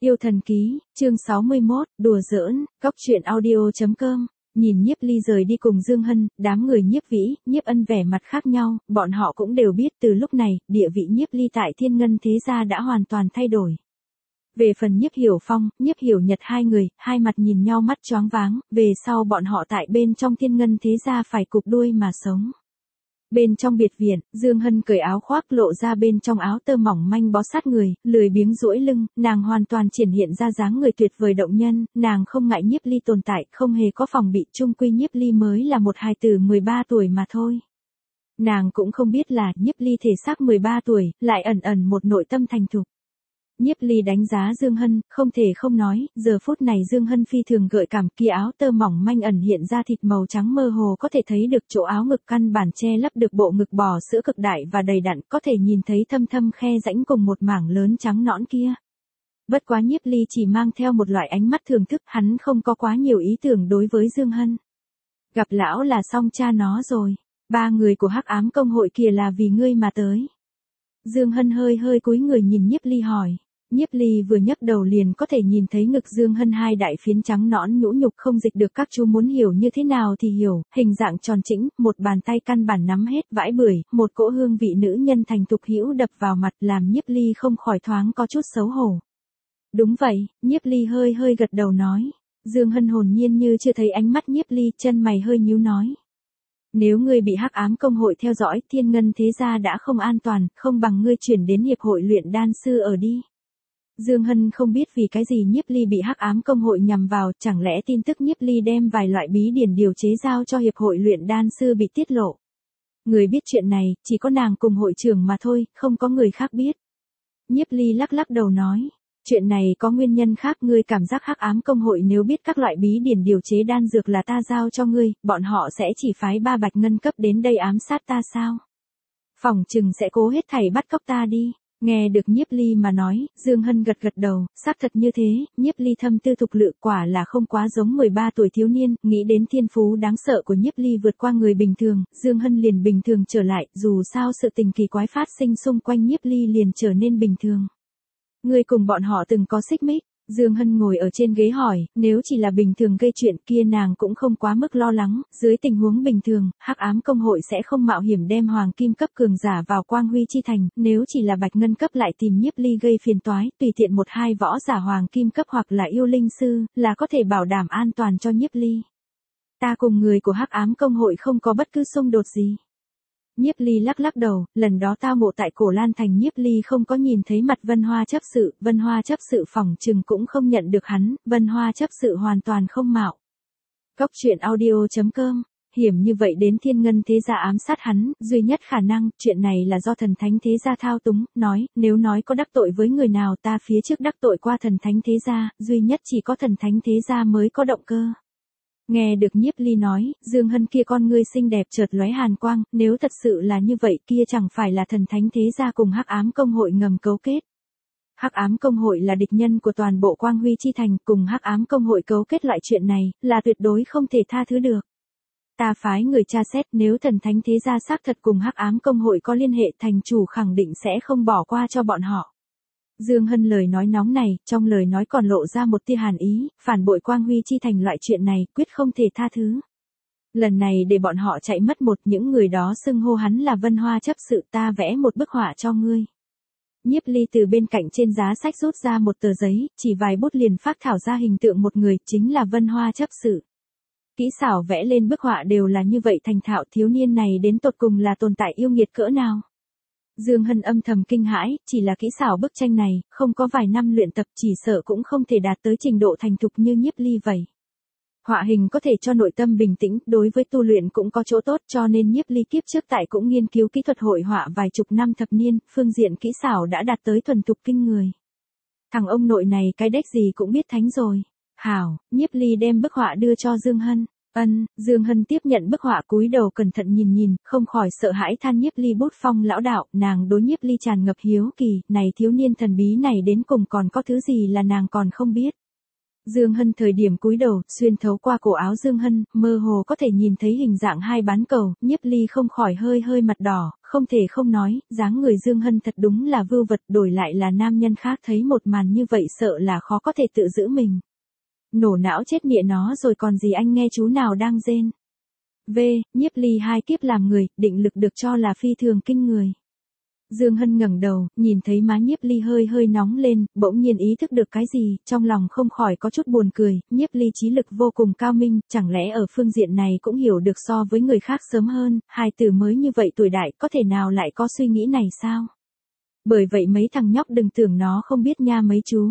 Yêu thần ký, chương 61, đùa giỡn, cóc truyện audio.com. Nhìn Nhiếp Ly rời đi cùng Dương Hân, đám người Nhiếp Vĩ, Nhiếp Ân vẻ mặt khác nhau, bọn họ cũng đều biết từ lúc này, địa vị Nhiếp Ly tại Thiên Ngân thế gia đã hoàn toàn thay đổi. Về phần Nhiếp Hiểu Phong, Nhiếp Hiểu Nhật hai người, hai mặt nhìn nhau mắt choáng váng, về sau bọn họ tại bên trong Thiên Ngân thế gia phải cụp đuôi mà sống. Bên trong biệt viện, Dương Hân cởi áo khoác lộ ra bên trong áo tơ mỏng manh bó sát người, lười biếng duỗi lưng, nàng hoàn toàn triển hiện ra dáng người tuyệt vời động nhân, nàng không ngại Nhiếp Ly tồn tại, không hề có phòng bị, chung quy Nhiếp Ly mới là một hài tử 13 tuổi mà thôi. Nàng cũng không biết là Nhiếp Ly thể xác 13 tuổi, lại ẩn ẩn một nội tâm thành thục. Nhiếp Ly đánh giá Dương Hân, không thể không nói, giờ phút này Dương Hân phi thường gợi cảm, kia áo tơ mỏng manh ẩn hiện ra thịt màu trắng mơ hồ có thể thấy được chỗ áo ngực căn bản che lấp được bộ ngực bò sữa cực đại và đầy đặn, có thể nhìn thấy thâm thâm khe rãnh cùng một mảng lớn trắng nõn kia. Bất quá Nhiếp Ly chỉ mang theo một loại ánh mắt thưởng thức, hắn không có quá nhiều ý tưởng đối với Dương Hân. Gặp lão là xong cha nó rồi, ba người của Hắc Ám Công hội kia là vì ngươi mà tới. Dương Hân hơi cúi người nhìn Nhiếp Ly hỏi. Nhiếp Ly vừa nhấc đầu liền có thể nhìn thấy ngực Dương Hân hai đại phiến trắng nõn nhũ nhục không dịch được, các chú muốn hiểu như thế nào thì hiểu, hình dạng tròn chỉnh, một bàn tay căn bản nắm hết vãi bưởi, một cỗ hương vị nữ nhân thành thục hữu đập vào mặt làm Nhiếp Ly không khỏi thoáng có chút xấu hổ. Đúng vậy, Nhiếp Ly hơi gật đầu nói. Dương Hân hồn nhiên như chưa thấy ánh mắt Nhiếp Ly, chân mày hơi nhíu nói. Nếu ngươi bị Hắc Ám Công hội theo dõi, Thiên Ngân thế gia đã không an toàn, không bằng ngươi chuyển đến hiệp hội luyện đan sư ở đi. Dương Hân không biết vì cái gì Nhiếp Ly bị Hắc Ám Công hội nhằm vào, chẳng lẽ tin tức Nhiếp Ly đem vài loại bí điển điều chế giao cho hiệp hội luyện đan sư bị tiết lộ. Người biết chuyện này, chỉ có nàng cùng hội trưởng mà thôi, không có người khác biết. Nhiếp Ly lắc đầu nói, chuyện này có nguyên nhân khác, ngươi cảm giác Hắc Ám Công hội nếu biết các loại bí điển điều chế đan dược là ta giao cho ngươi, bọn họ sẽ chỉ phái 3 bạch ngân cấp đến đây ám sát ta sao? Phỏng chừng sẽ cố hết thảy bắt cóc ta đi. Nghe được Nhiếp Ly mà nói, Dương Hân gật đầu, xác thật như thế, Nhiếp Ly thâm tư thục lự quả là không quá giống 13 tuổi thiếu niên, nghĩ đến thiên phú đáng sợ của Nhiếp Ly vượt qua người bình thường, Dương Hân liền bình thường trở lại, dù sao sự tình kỳ quái phát sinh xung quanh Nhiếp Ly liền trở nên bình thường. Người cùng bọn họ từng có xích mích? Dương Hân ngồi ở trên ghế hỏi, nếu chỉ là bình thường gây chuyện kia nàng cũng không quá mức lo lắng, dưới tình huống bình thường, Hắc Ám Công hội sẽ không mạo hiểm đem hoàng kim cấp cường giả vào Quang Huy chi thành, nếu chỉ là bạch ngân cấp lại tìm Nhiếp Ly gây phiền toái, tùy tiện một hai võ giả hoàng kim cấp hoặc là yêu linh sư, là có thể bảo đảm an toàn cho Nhiếp Ly. Ta cùng người của Hắc Ám Công hội không có bất cứ xung đột gì. Nhiếp Ly lắc đầu, lần đó tao ngộ tại Cổ Lan Thành Nhiếp Ly không có nhìn thấy mặt Vân Hoa chấp sự phỏng chừng cũng không nhận được hắn, Vân Hoa chấp sự hoàn toàn không mạo. Cóc truyện audio.com, hiểm như vậy đến Thiên Ngân thế gia ám sát hắn, duy nhất khả năng, chuyện này là do thần thánh thế gia thao túng, nếu nói có đắc tội với người nào ta phía trước đắc tội qua thần thánh thế gia, duy nhất chỉ có thần thánh thế gia mới có động cơ. Nghe được Nhiếp Ly nói, Dương Hân kia con ngươi xinh đẹp chợt lóe hàn quang, nếu thật sự là như vậy kia chẳng phải là thần thánh thế gia cùng Hắc Ám Công hội ngầm cấu kết. Hắc Ám Công hội là địch nhân của toàn bộ Quang Huy chi thành, cùng Hắc Ám Công hội cấu kết loại chuyện này, là tuyệt đối không thể tha thứ được. Ta phái người tra xét, nếu thần thánh thế gia xác thật cùng Hắc Ám Công hội có liên hệ, thành chủ khẳng định sẽ không bỏ qua cho bọn họ. Dương Hân lời nói nóng này, trong lời nói còn lộ ra một tia hàn ý, phản bội Quang Huy chi thành loại chuyện này, quyết không thể tha thứ. Lần này để bọn họ chạy mất những người đó xưng hô hắn là Vân Hoa chấp sự, ta vẽ một bức họa cho ngươi. Nhiếp Ly từ bên cạnh trên giá sách rút ra một tờ giấy, chỉ vài bút liền phác thảo ra hình tượng một người, chính là Vân Hoa chấp sự. Kỹ xảo vẽ lên bức họa đều là như vậy thành thạo, thiếu niên này đến tột cùng là tồn tại yêu nghiệt cỡ nào. Dương Hân âm thầm kinh hãi, chỉ là kỹ xảo bức tranh này, không có vài năm luyện tập chỉ sợ cũng không thể đạt tới trình độ thành thục như Nhiếp Ly vậy. Họa hình có thể cho nội tâm bình tĩnh, đối với tu luyện cũng có chỗ tốt, cho nên Nhiếp Ly kiếp trước tại cũng nghiên cứu kỹ thuật hội họa vài chục năm thập niên, phương diện kỹ xảo đã đạt tới thuần thục kinh người. Thằng ông nội này cái đếch gì cũng biết thánh rồi. Hảo, Nhiếp Ly đem bức họa đưa cho Dương Hân. Dương Hân tiếp nhận bức họa cúi đầu cẩn thận nhìn, không khỏi sợ hãi than Nhiếp Ly bút phong lão đạo, nàng đối Nhiếp Ly tràn ngập hiếu kỳ, này thiếu niên thần bí này đến cùng còn có thứ gì là nàng còn không biết. Dương Hân thời điểm cúi đầu, xuyên thấu qua cổ áo Dương Hân, mơ hồ có thể nhìn thấy hình dạng hai bán cầu, Nhiếp Ly không khỏi hơi hơi mặt đỏ, không thể không nói, dáng người Dương Hân thật đúng là vưu vật, đổi lại là nam nhân khác thấy một màn như vậy sợ là khó có thể tự giữ mình. Nổ não chết mẹ nó rồi còn gì anh nghe chú nào đang rên. Nhiếp Ly hai kiếp làm người, định lực được cho là phi thường kinh người. Dương Hân ngẩng đầu, nhìn thấy má Nhiếp Ly hơi hơi nóng lên, bỗng nhiên ý thức được cái gì, trong lòng không khỏi có chút buồn cười, Nhiếp Ly trí lực vô cùng cao minh, chẳng lẽ ở phương diện này cũng hiểu được so với người khác sớm hơn, hai từ mới như vậy tuổi đại, có thể nào lại có suy nghĩ này sao? Bởi vậy mấy thằng nhóc đừng tưởng nó không biết nha mấy chú.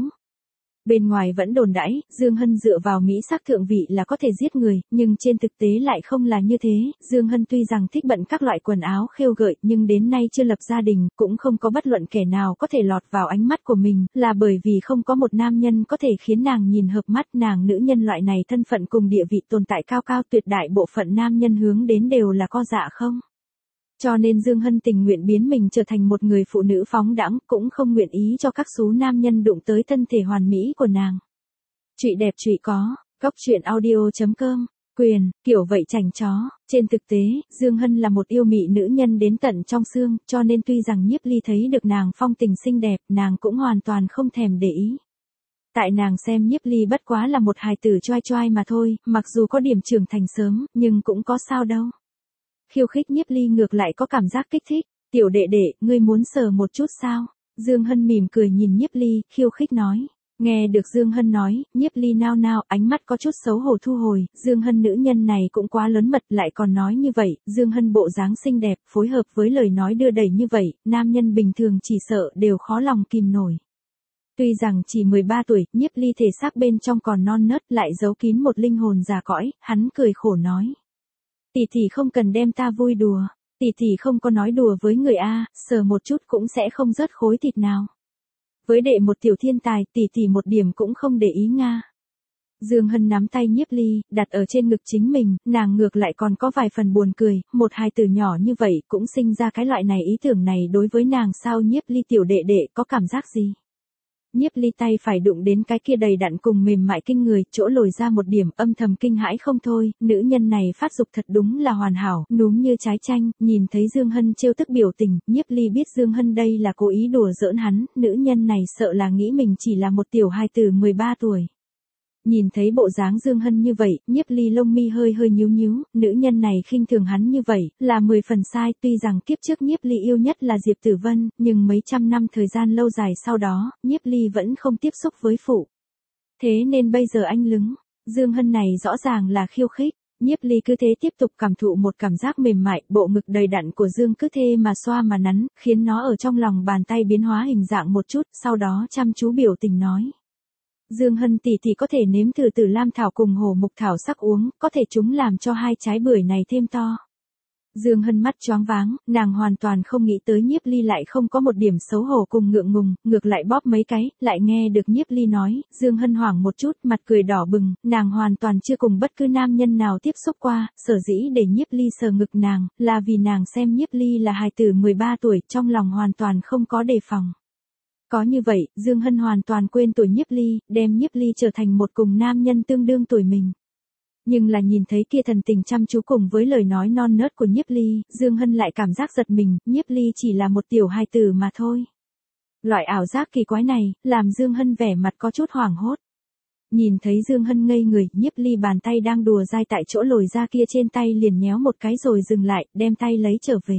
Bên ngoài vẫn đồn đãi, Dương Hân dựa vào mỹ sắc thượng vị là có thể giết người, nhưng trên thực tế lại không là như thế. Dương Hân tuy rằng thích bận các loại quần áo khêu gợi, nhưng đến nay chưa lập gia đình, cũng không có bất luận kẻ nào có thể lọt vào ánh mắt của mình, là bởi vì không có một nam nhân có thể khiến nàng nhìn hợp mắt. Nàng nữ nhân loại này thân phận cùng địa vị tồn tại cao cao, tuyệt đại bộ phận nam nhân hướng đến đều là co dạ không. Cho nên Dương Hân tình nguyện biến mình trở thành một người phụ nữ phóng đãng, cũng không nguyện ý cho các số nam nhân đụng tới thân thể hoàn mỹ của nàng. Trụy đẹp trụy có, góc truyện audio.com, quyền, kiểu vậy chảnh chó. Trên thực tế, Dương Hân là một yêu mị nữ nhân đến tận trong xương, cho nên tuy rằng Nhiếp Ly thấy được nàng phong tình xinh đẹp, nàng cũng hoàn toàn không thèm để ý. Tại nàng xem Nhiếp Ly bất quá là một hài tử choai choai mà thôi, mặc dù có điểm trưởng thành sớm, nhưng cũng có sao đâu. Khiêu khích Nhiếp Ly ngược lại có cảm giác kích thích, tiểu đệ đệ, ngươi muốn sờ một chút sao? Dương Hân mỉm cười nhìn Nhiếp Ly, khiêu khích nói. Nghe được Dương Hân nói, Nhiếp Ly nao nao, ánh mắt có chút xấu hổ thu hồi, Dương Hân nữ nhân này cũng quá lớn mật, lại còn nói như vậy, Dương Hân bộ dáng xinh đẹp, phối hợp với lời nói đưa đẩy như vậy, nam nhân bình thường chỉ sợ đều khó lòng kìm nổi. Tuy rằng chỉ 13 tuổi, Nhiếp Ly thể xác bên trong còn non nớt, lại giấu kín một linh hồn già cõi, hắn cười khổ nói. Tỷ tỷ không cần đem ta vui đùa, tỷ tỷ không có nói đùa với người A, sờ một chút cũng sẽ không rớt khối thịt nào. Với đệ một tiểu thiên tài, tỷ tỷ một điểm cũng không để ý Nga. Dương Hân nắm tay Nhiếp Ly, đặt ở trên ngực chính mình, nàng ngược lại còn có vài phần buồn cười, một hài tử nhỏ như vậy cũng sinh ra cái loại này ý tưởng này đối với nàng sao. Nhiếp Ly tiểu đệ đệ có cảm giác gì? Nhiếp Ly tay phải đụng đến cái kia đầy đặn cùng mềm mại kinh người, chỗ lồi ra một điểm, âm thầm kinh hãi không thôi, nữ nhân này phát dục thật đúng là hoàn hảo, núm như trái chanh. Nhìn thấy Dương Hân trêu tức biểu tình, Nhiếp Ly biết Dương Hân đây là cố ý đùa giỡn hắn, nữ nhân này sợ là nghĩ mình chỉ là một tiểu hài tử 13 tuổi. Nhìn thấy bộ dáng Dương Hân như vậy, Nhiếp Ly lông mi hơi hơi nhíu nhíu, nữ nhân này khinh thường hắn như vậy, là 10 phần sai. Tuy rằng kiếp trước Nhiếp Ly yêu nhất là Diệp Tử Vân, nhưng mấy trăm năm thời gian lâu dài sau đó, Nhiếp Ly vẫn không tiếp xúc với phụ. Thế nên bây giờ anh lứng, Dương Hân này rõ ràng là khiêu khích. Nhiếp Ly cứ thế tiếp tục cảm thụ một cảm giác mềm mại, bộ ngực đầy đặn của Dương cứ thế mà xoa mà nắn, khiến nó ở trong lòng bàn tay biến hóa hình dạng một chút, sau đó chăm chú biểu tình nói. Dương Hân tỷ tỷ có thể nếm thử Tử Lam thảo cùng Hồ Mục thảo sắc uống, có thể chúng làm cho hai trái bưởi này thêm to. Dương Hân mắt choáng váng, nàng hoàn toàn không nghĩ tới Nhiếp Ly lại không có một điểm xấu hổ cùng ngượng ngùng, ngược lại bóp mấy cái, lại nghe được Nhiếp Ly nói, Dương Hân hoảng một chút, mặt cười đỏ bừng, nàng hoàn toàn chưa cùng bất cứ nam nhân nào tiếp xúc qua, sở dĩ để Nhiếp Ly sờ ngực nàng, là vì nàng xem Nhiếp Ly là hài tử 13 tuổi, trong lòng hoàn toàn không có đề phòng. Có như vậy, Dương Hân hoàn toàn quên tuổi Nhiếp Ly, đem Nhiếp Ly trở thành một cùng nam nhân tương đương tuổi mình. Nhưng là nhìn thấy kia thần tình chăm chú cùng với lời nói non nớt của Nhiếp Ly, Dương Hân lại cảm giác giật mình, Nhiếp Ly chỉ là một tiểu hài tử mà thôi. Loại ảo giác kỳ quái này, làm Dương Hân vẻ mặt có chút hoảng hốt. Nhìn thấy Dương Hân ngây người, Nhiếp Ly bàn tay đang đùa dai tại chỗ lồi ra kia trên tay liền nhéo một cái rồi dừng lại, đem tay lấy trở về.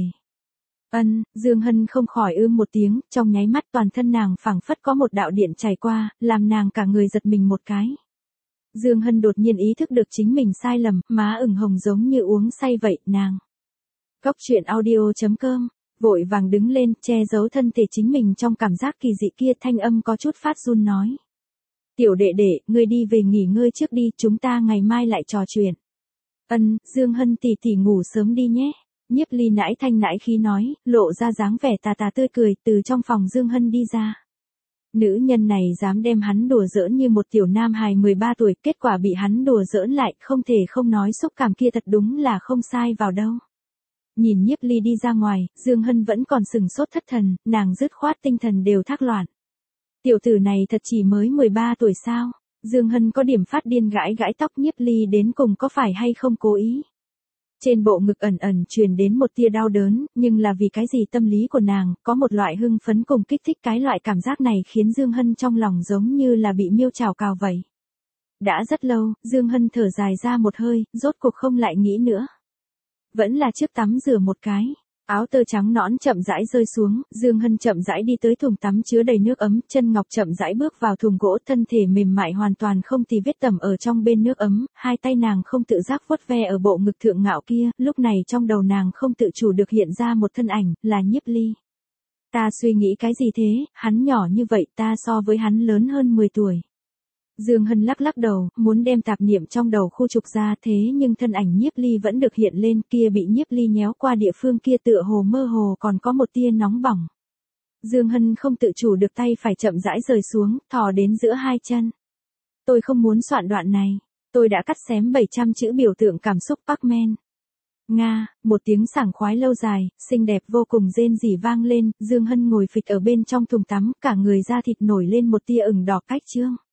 Dương Hân không khỏi một tiếng, trong nháy mắt toàn thân nàng phảng phất có một đạo điện chảy qua, làm nàng cả người giật mình một cái. Dương Hân đột nhiên ý thức được chính mình sai lầm, má ửng hồng giống như uống say vậy, nàng. Góc truyện audio.com, vội vàng đứng lên, che giấu thân thể chính mình trong cảm giác kỳ dị kia, thanh âm có chút phát run nói. Tiểu đệ đệ, ngươi đi về nghỉ ngơi trước đi, chúng ta ngày mai lại trò chuyện. Dương Hân tỷ tỷ ngủ sớm đi nhé. Nhiếp Ly nãi thanh nãi khí nói, lộ ra dáng vẻ tà tà tươi cười, từ trong phòng Dương Hân đi ra. Nữ nhân này dám đem hắn đùa giỡn như một tiểu nam hài 13 tuổi, kết quả bị hắn đùa giỡn lại, không thể không nói xúc cảm kia thật đúng là không sai vào đâu. Nhìn Nhiếp Ly đi ra ngoài, Dương Hân vẫn còn sừng sốt thất thần, nàng dứt khoát tinh thần đều thác loạn. Tiểu tử này thật chỉ mới 13 tuổi sao? Dương Hân có điểm phát điên gãi gãi tóc Nhiếp Ly đến cùng có phải hay không cố ý. Trên bộ ngực ẩn ẩn truyền đến một tia đau đớn, nhưng là vì cái gì tâm lý của nàng, có một loại hưng phấn cùng kích thích, cái loại cảm giác này khiến Dương Hân trong lòng giống như là bị miêu chảo cào vậy. Đã rất lâu, Dương Hân thở dài ra một hơi, rốt cuộc không lại nghĩ nữa. Vẫn là trước tắm rửa một cái. Áo tơ trắng nõn chậm rãi rơi xuống, Dương Hân chậm rãi đi tới thùng tắm chứa đầy nước ấm, chân ngọc chậm rãi bước vào thùng gỗ, thân thể mềm mại hoàn toàn không tì vết tẩm ở trong bên nước ấm, hai tay nàng không tự giác vuốt ve ở bộ ngực thượng ngạo kia, lúc này trong đầu nàng không tự chủ được hiện ra một thân ảnh, là Nhiếp Ly. Ta suy nghĩ cái gì thế, hắn nhỏ như vậy, ta so với hắn lớn hơn 10 tuổi. Dương Hân lắc lắc đầu, muốn đem tạp niệm trong đầu khu trục ra, thế nhưng thân ảnh Nhiếp Ly vẫn được hiện lên, kia bị Nhiếp Ly nhéo qua địa phương kia tựa hồ mơ hồ còn có một tia nóng bỏng. Dương Hân không tự chủ được tay phải chậm rãi rời xuống, thò đến giữa hai chân. Tôi không muốn soạn đoạn này, tôi đã cắt xém 700 chữ biểu tượng cảm xúc Parkman. Nga, một tiếng sảng khoái lâu dài, xinh đẹp vô cùng rên rỉ vang lên, Dương Hân ngồi phịch ở bên trong thùng tắm, cả người da thịt nổi lên một tia ửng đỏ cách trương.